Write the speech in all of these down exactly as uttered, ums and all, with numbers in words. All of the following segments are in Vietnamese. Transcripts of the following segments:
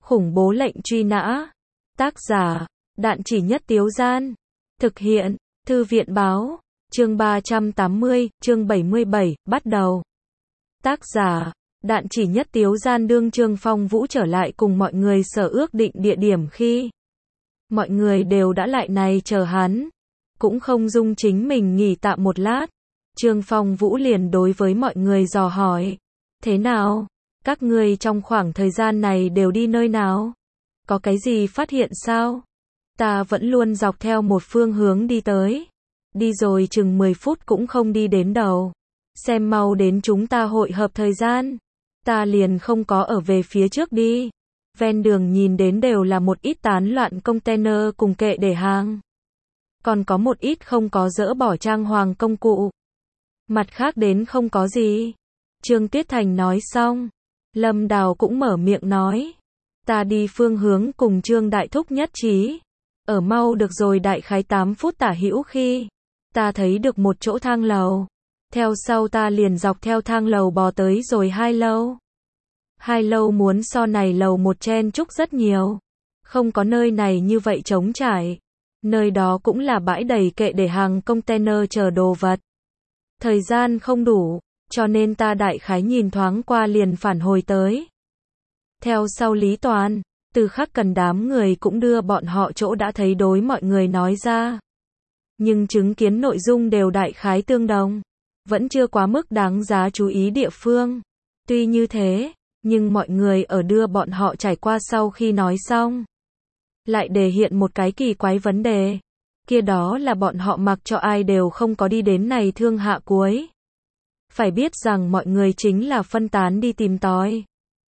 Khủng bố lệnh truy nã. Tác giả, Đạn Chỉ Nhất Tiếu Gian. Thực hiện, Thư viện Báo. Chương ba trăm tám mươi, chương bảy mươi bảy, bắt đầu. Tác giả, Đạn Chỉ Nhất Tiếu Gian. Đương Trương Phong Vũ trở lại cùng mọi người sở ước định địa điểm khi mọi người đều đã lại này chờ hắn, cũng không dung chính mình nghỉ tạm một lát. Trương Phong Vũ liền đối với mọi người dò hỏi, thế nào? Các ngươi trong khoảng thời gian này đều đi nơi nào? Có cái gì phát hiện sao? Ta vẫn luôn dọc theo một phương hướng đi tới. Đi rồi chừng mười phút cũng không đi đến đầu. Xem mau đến chúng ta hội hợp thời gian. Ta liền không có ở về phía trước đi. Ven đường nhìn đến đều là một ít tán loạn container cùng kệ để hàng. Còn có một ít không có dỡ bỏ trang hoàng công cụ. Mặt khác đến không có gì. Trương Tiết Thành nói xong. Lâm Đào cũng mở miệng nói. Ta đi phương hướng cùng Trương Đại Thúc nhất trí. Ở mau được rồi đại khái tám phút tả hữu khi. Ta thấy được một chỗ thang lầu. Theo sau ta liền dọc theo thang lầu bò tới rồi hai lâu. Hai lâu muốn so này lầu một chen chúc rất nhiều. Không có nơi này như vậy trống trải. Nơi đó cũng là bãi đầy kệ để hàng container chờ đồ vật. Thời gian không đủ, cho nên ta đại khái nhìn thoáng qua liền phản hồi tới. Theo sau Lý Toàn, Từ Khắc Cần đám người cũng đưa bọn họ chỗ đã thấy đối mọi người nói ra. Nhưng chứng kiến nội dung đều đại khái tương đồng. Vẫn chưa quá mức đáng giá chú ý địa phương. Tuy như thế, nhưng mọi người ở đưa bọn họ trải qua sau khi nói xong. Lại đề hiện một cái kỳ quái vấn đề. Kia đó là bọn họ mặc cho ai đều không có đi đến này thương hạ cuối. Phải biết rằng mọi người chính là phân tán đi tìm tòi.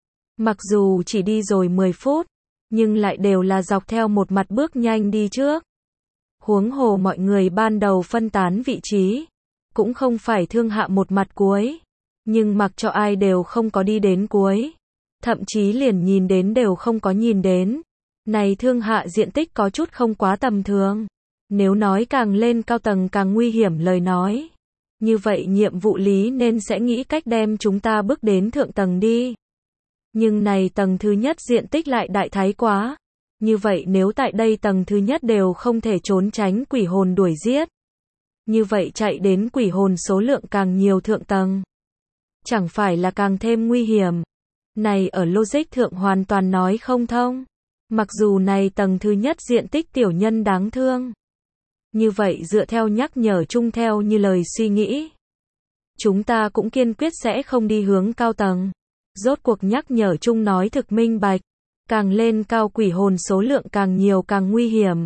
Mặc dù chỉ đi rồi mười phút, nhưng lại đều là dọc theo một mặt bước nhanh đi trước. Huống hồ mọi người ban đầu phân tán vị trí, cũng không phải thương hạ một mặt cuối, nhưng mặc cho ai đều không có đi đến cuối. Thậm chí liền nhìn đến đều không có nhìn đến. Này thương hạ diện tích có chút không quá tầm thường. Nếu nói càng lên cao tầng càng nguy hiểm lời nói. Như vậy nhiệm vụ lý nên sẽ nghĩ cách đem chúng ta bước đến thượng tầng đi. Nhưng này tầng thứ nhất diện tích lại đại thái quá. Như vậy nếu tại đây tầng thứ nhất đều không thể trốn tránh quỷ hồn đuổi giết. Như vậy chạy đến quỷ hồn số lượng càng nhiều thượng tầng. Chẳng phải là càng thêm nguy hiểm. Này ở logic thượng hoàn toàn nói không thông. Mặc dù này tầng thứ nhất diện tích tiểu nhân đáng thương. Như vậy dựa theo nhắc nhở chung theo như lời suy nghĩ. Chúng ta cũng kiên quyết sẽ không đi hướng cao tầng. Rốt cuộc nhắc nhở chung nói thực minh bạch. Càng lên cao quỷ hồn số lượng càng nhiều càng nguy hiểm.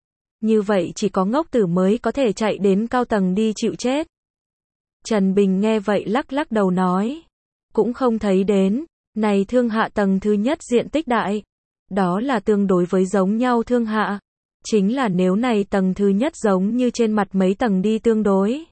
Như vậy chỉ có ngốc tử mới có thể chạy đến cao tầng đi chịu chết. Trần Bình nghe vậy lắc lắc đầu nói. Cũng không thấy đến. Này thương hạ tầng thứ nhất diện tích đại. Đó là tương đối với giống nhau thương hạ. Chính là nếu này tầng thứ nhất giống như trên mặt mấy tầng đi tương đối.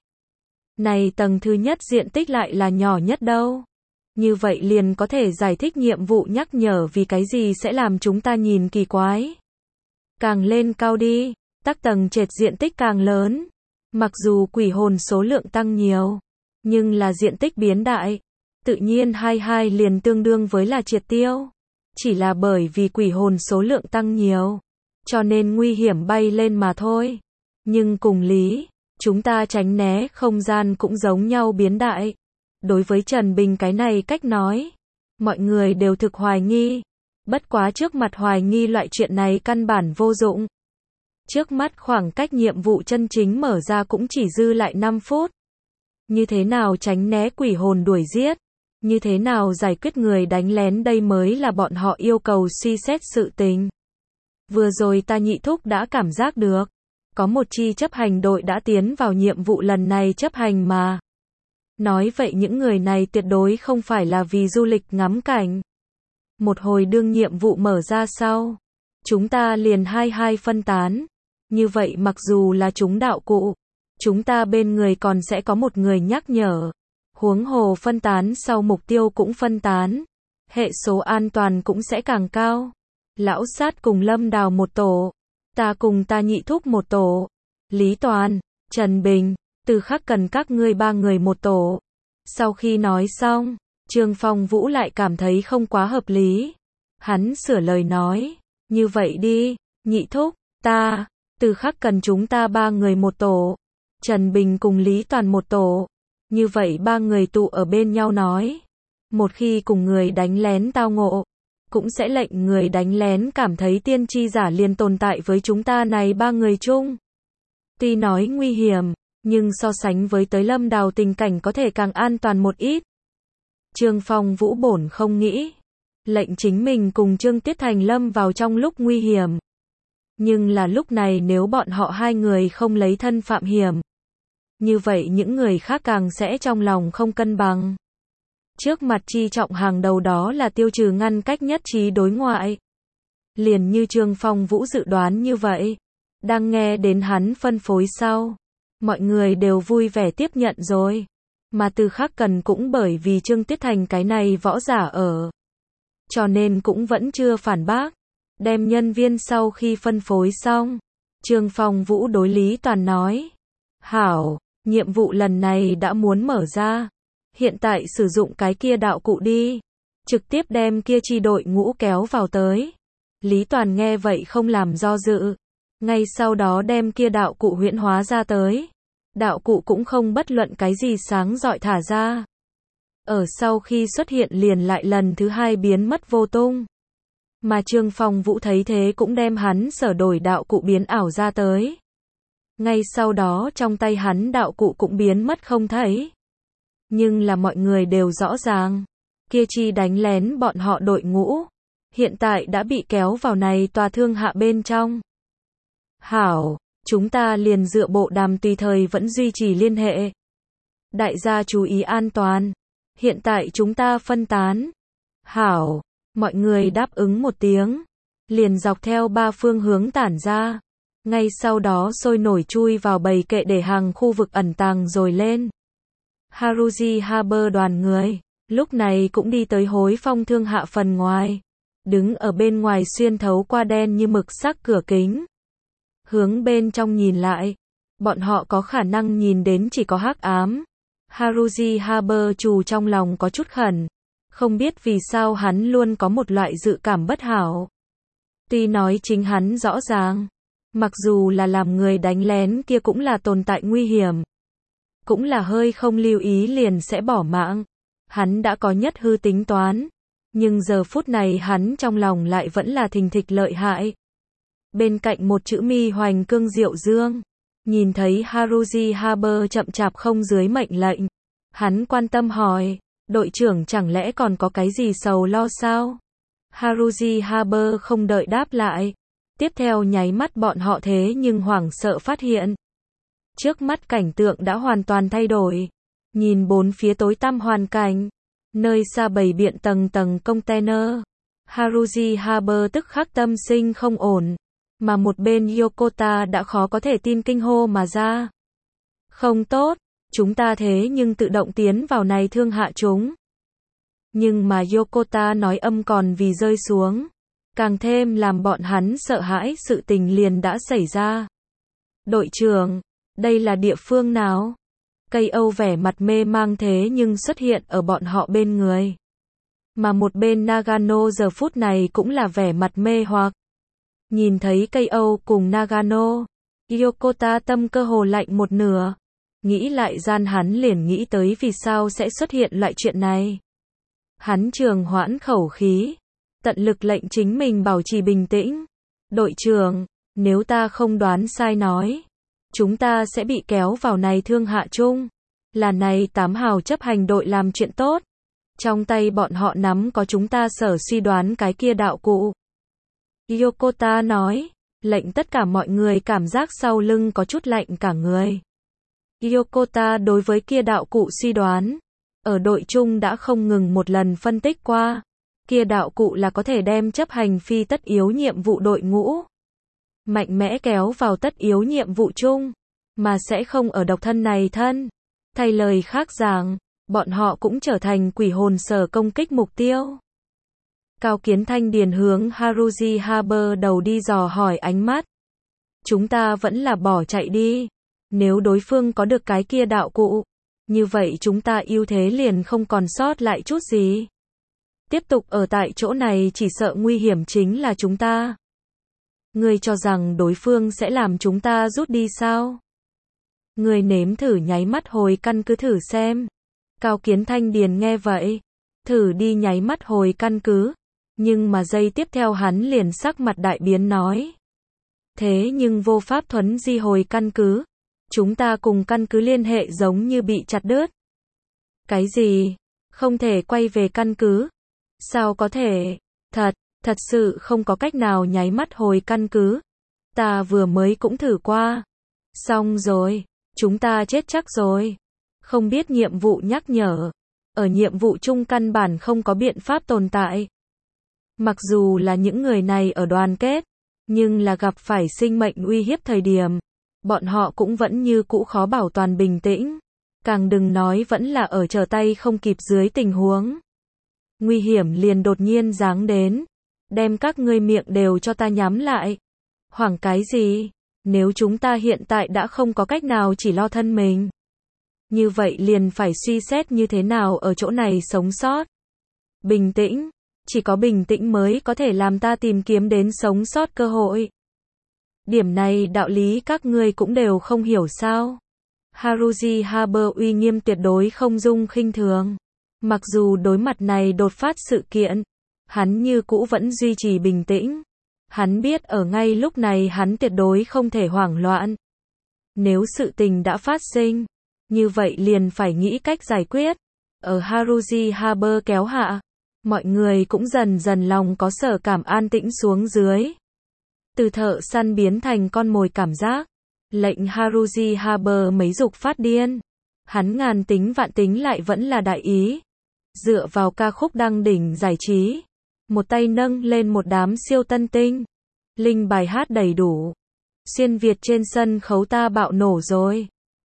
Này tầng thứ nhất diện tích lại là nhỏ nhất đâu. Như vậy liền có thể giải thích nhiệm vụ nhắc nhở vì cái gì sẽ làm chúng ta nhìn kỳ quái. Càng lên cao đi, tắc tầng trệt diện tích càng lớn. Mặc dù quỷ hồn số lượng tăng nhiều, nhưng là diện tích biến đại. Tự nhiên hai hai liền tương đương với là triệt tiêu. Chỉ là bởi vì quỷ hồn số lượng tăng nhiều. Cho nên nguy hiểm bay lên mà thôi. Nhưng cùng lý, chúng ta tránh né không gian cũng giống nhau biến đại. Đối với Trần Bình cái này cách nói, mọi người đều thực hoài nghi. Bất quá trước mặt hoài nghi loại chuyện này căn bản vô dụng. Trước mắt khoảng cách nhiệm vụ chân chính mở ra cũng chỉ dư lại năm phút. Như thế nào tránh né quỷ hồn đuổi giết? Như thế nào giải quyết người đánh lén đây mới là bọn họ yêu cầu suy xét sự tình. Vừa rồi ta nhị thúc đã cảm giác được. Có một chi chấp hành đội đã tiến vào nhiệm vụ lần này chấp hành mà. Nói vậy những người này tuyệt đối không phải là vì du lịch ngắm cảnh. Một hồi đương nhiệm vụ mở ra sau. Chúng ta liền hai hai phân tán. Như vậy mặc dù là chúng đạo cụ. Chúng ta bên người còn sẽ có một người nhắc nhở. Huống hồ phân tán sau mục tiêu cũng phân tán. Hệ số an toàn cũng sẽ càng cao. Lão Sát cùng Lâm Đào một tổ. Ta cùng ta nhị thúc một tổ. Lý Toàn, Trần Bình, Từ Khắc Cần các ngươi ba người một tổ. Sau khi nói xong, Trương Phong Vũ lại cảm thấy không quá hợp lý. Hắn sửa lời nói, như vậy đi, nhị thúc, ta, từ khắc cần chúng ta ba người một tổ, Trần Bình cùng Lý Toàn một tổ, như vậy ba người tụ ở bên nhau nói. Một khi cùng người đánh lén tao ngộ, cũng sẽ lệnh người đánh lén cảm thấy tiên tri giả liền tồn tại với chúng ta này ba người chung. Tuy nói nguy hiểm, nhưng so sánh với tới Lâm Đào tình cảnh có thể càng an toàn một ít. Trương Phong Vũ bổn không nghĩ, lệnh chính mình cùng Trương Tiết Thành lâm vào trong lúc nguy hiểm. Nhưng là lúc này nếu bọn họ hai người không lấy thân phạm hiểm, như vậy những người khác càng sẽ trong lòng không cân bằng. Trước mặt chi trọng hàng đầu đó là tiêu trừ ngăn cách nhất trí đối ngoại. Liền như Trương Phong Vũ dự đoán như vậy, đang nghe đến hắn phân phối sau, mọi người đều vui vẻ tiếp nhận rồi. Mà Từ Khắc Cần cũng bởi vì Trương Tiết Thành cái này võ giả ở, cho nên cũng vẫn chưa phản bác. Đem nhân viên sau khi phân phối xong, Trương Phong Vũ đối Lý Toàn nói, hảo, nhiệm vụ lần này đã muốn mở ra, hiện tại sử dụng cái kia đạo cụ đi, trực tiếp đem kia chi đội ngũ kéo vào tới. Lý Toàn nghe vậy không làm do dự, ngay sau đó đem kia đạo cụ huyễn hóa ra tới. Đạo cụ cũng không bất luận cái gì sáng rọi thả ra. Ở sau khi xuất hiện liền lại lần thứ hai biến mất vô tung. Mà Trương Phong Vũ thấy thế cũng đem hắn sở đổi đạo cụ biến ảo ra tới. Ngay sau đó trong tay hắn đạo cụ cũng biến mất không thấy. Nhưng là mọi người đều rõ ràng, kia chi đánh lén bọn họ đội ngũ, hiện tại đã bị kéo vào này tòa thương hạ bên trong. Hảo, chúng ta liền dựa bộ đàm tùy thời vẫn duy trì liên hệ. Đại gia chú ý an toàn, hiện tại chúng ta phân tán. Hảo, mọi người đáp ứng một tiếng, liền dọc theo ba phương hướng tản ra. Ngay sau đó sôi nổi chui vào bầy kệ để hàng khu vực ẩn tàng rồi lên. Haruji Haber đoàn người, lúc này cũng đi tới hối phong thương hạ phần ngoài. Đứng ở bên ngoài xuyên thấu qua đen như mực sắc cửa kính. Hướng bên trong nhìn lại, bọn họ có khả năng nhìn đến chỉ có hắc ám. Haruji Haber trù trong lòng có chút khẩn, không biết vì sao hắn luôn có một loại dự cảm bất hảo. Tuy nói chính hắn rõ ràng, mặc dù là làm người đánh lén kia cũng là tồn tại nguy hiểm, cũng là hơi không lưu ý liền sẽ bỏ mạng. Hắn đã có nhất hư tính toán, nhưng giờ phút này hắn trong lòng lại vẫn là thình thịch lợi hại. Bên cạnh một chữ mi hoành cương diệu dương, nhìn thấy Haruji Haber chậm chạp không dưới mệnh lệnh, hắn quan tâm hỏi, đội trưởng chẳng lẽ còn có cái gì sầu lo sao? Haruji Haber không đợi đáp lại, tiếp theo nháy mắt bọn họ thế nhưng hoảng sợ phát hiện. Trước mắt cảnh tượng đã hoàn toàn thay đổi, nhìn bốn phía tối tăm hoàn cảnh, nơi xa bầy biện tầng tầng container, Haruji Haber tức khắc tâm sinh không ổn. Mà một bên Yokota đã khó có thể tin kinh hô mà ra. Không tốt, chúng ta thế nhưng tự động tiến vào này thương hạ chúng. Nhưng mà Yokota nói âm còn vì rơi xuống, càng thêm làm bọn hắn sợ hãi sự tình liền đã xảy ra. Đội trưởng, đây là địa phương nào? Cây Âu vẻ mặt mê mang thế nhưng xuất hiện ở bọn họ bên người. Mà một bên Nagano giờ phút này cũng là vẻ mặt mê hoặc. Nhìn thấy cây Âu cùng Nagano, Yokota tâm cơ hồ lạnh một nửa. Nghĩ lại gian hắn liền nghĩ tới vì sao sẽ xuất hiện loại chuyện này. Hắn trường hoãn khẩu khí, tận lực lệnh chính mình bảo trì bình tĩnh. Đội trưởng, nếu ta không đoán sai nói, chúng ta sẽ bị kéo vào này thương hạ chung. Là này tám hào chấp hành đội làm chuyện tốt. Trong tay bọn họ nắm có chúng ta sở suy đoán cái kia đạo cụ. Yokota nói, lệnh tất cả mọi người cảm giác sau lưng có chút lạnh cả người. Yokota đối với kia đạo cụ suy đoán, ở đội chung đã không ngừng một lần phân tích qua, kia đạo cụ là có thể đem chấp hành phi tất yếu nhiệm vụ đội ngũ mạnh mẽ kéo vào tất yếu nhiệm vụ chung, mà sẽ không ở độc thân này thân. Thay lời khác giảng, bọn họ cũng trở thành quỷ hồn sở công kích mục tiêu. Cao Kiến Thanh điền hướng Haruji Haber đầu đi dò hỏi ánh mắt. Chúng ta vẫn là bỏ chạy đi. Nếu đối phương có được cái kia đạo cụ, như vậy chúng ta ưu thế liền không còn sót lại chút gì. Tiếp tục ở tại chỗ này chỉ sợ nguy hiểm chính là chúng ta. Ngươi cho rằng đối phương sẽ làm chúng ta rút đi sao? Ngươi nếm thử nháy mắt hồi căn cứ thử xem. Cao Kiến Thanh Điền nghe vậy, thử đi nháy mắt hồi căn cứ, nhưng mà giây tiếp theo hắn liền sắc mặt đại biến nói. Thế nhưng vô pháp thuấn di hồi căn cứ, chúng ta cùng căn cứ liên hệ giống như bị chặt đứt. Cái gì? Không thể quay về căn cứ? Sao có thể? Thật, thật sự không có cách nào nháy mắt hồi căn cứ. Ta vừa mới cũng thử qua. Xong rồi, chúng ta chết chắc rồi. Không biết nhiệm vụ nhắc nhở. Ở nhiệm vụ chung căn bản không có biện pháp tồn tại. Mặc dù là những người này ở đoàn kết, nhưng là gặp phải sinh mệnh uy hiếp thời điểm, bọn họ cũng vẫn như cũ khó bảo toàn bình tĩnh. Càng đừng nói vẫn là ở trở tay không kịp dưới tình huống. Nguy hiểm liền đột nhiên giáng đến. Đem các ngươi miệng đều cho ta nhắm lại. Hoảng cái gì? Nếu chúng ta hiện tại đã không có cách nào chỉ lo thân mình, như vậy liền phải suy xét như thế nào ở chỗ này sống sót. Bình tĩnh. Chỉ có bình tĩnh mới có thể làm ta tìm kiếm đến sống sót cơ hội. Điểm này đạo lý các ngươi cũng đều không hiểu sao? Haruji Haber uy nghiêm tuyệt đối không dung khinh thường. Mặc dù đối mặt này đột phát sự kiện, hắn như cũ vẫn duy trì bình tĩnh. Hắn biết ở ngay lúc này hắn tuyệt đối không thể hoảng loạn. Nếu sự tình đã phát sinh, như vậy liền phải nghĩ cách giải quyết. Ở Haruji Haber kéo hạ, mọi người cũng dần dần lòng có sở cảm an tĩnh xuống dưới. Từ thợ săn biến thành con mồi cảm giác. Lệnh Haruji Haber mấy dục phát điên. Hắn ngàn tính vạn tính lại vẫn là đại ý. Dựa vào ca khúc đăng đỉnh giải trí. Một tay nâng lên một đám siêu tân tinh. Linh bài hát đầy đủ. Xuyên Việt trên sân khấu ta bạo nổ rồi.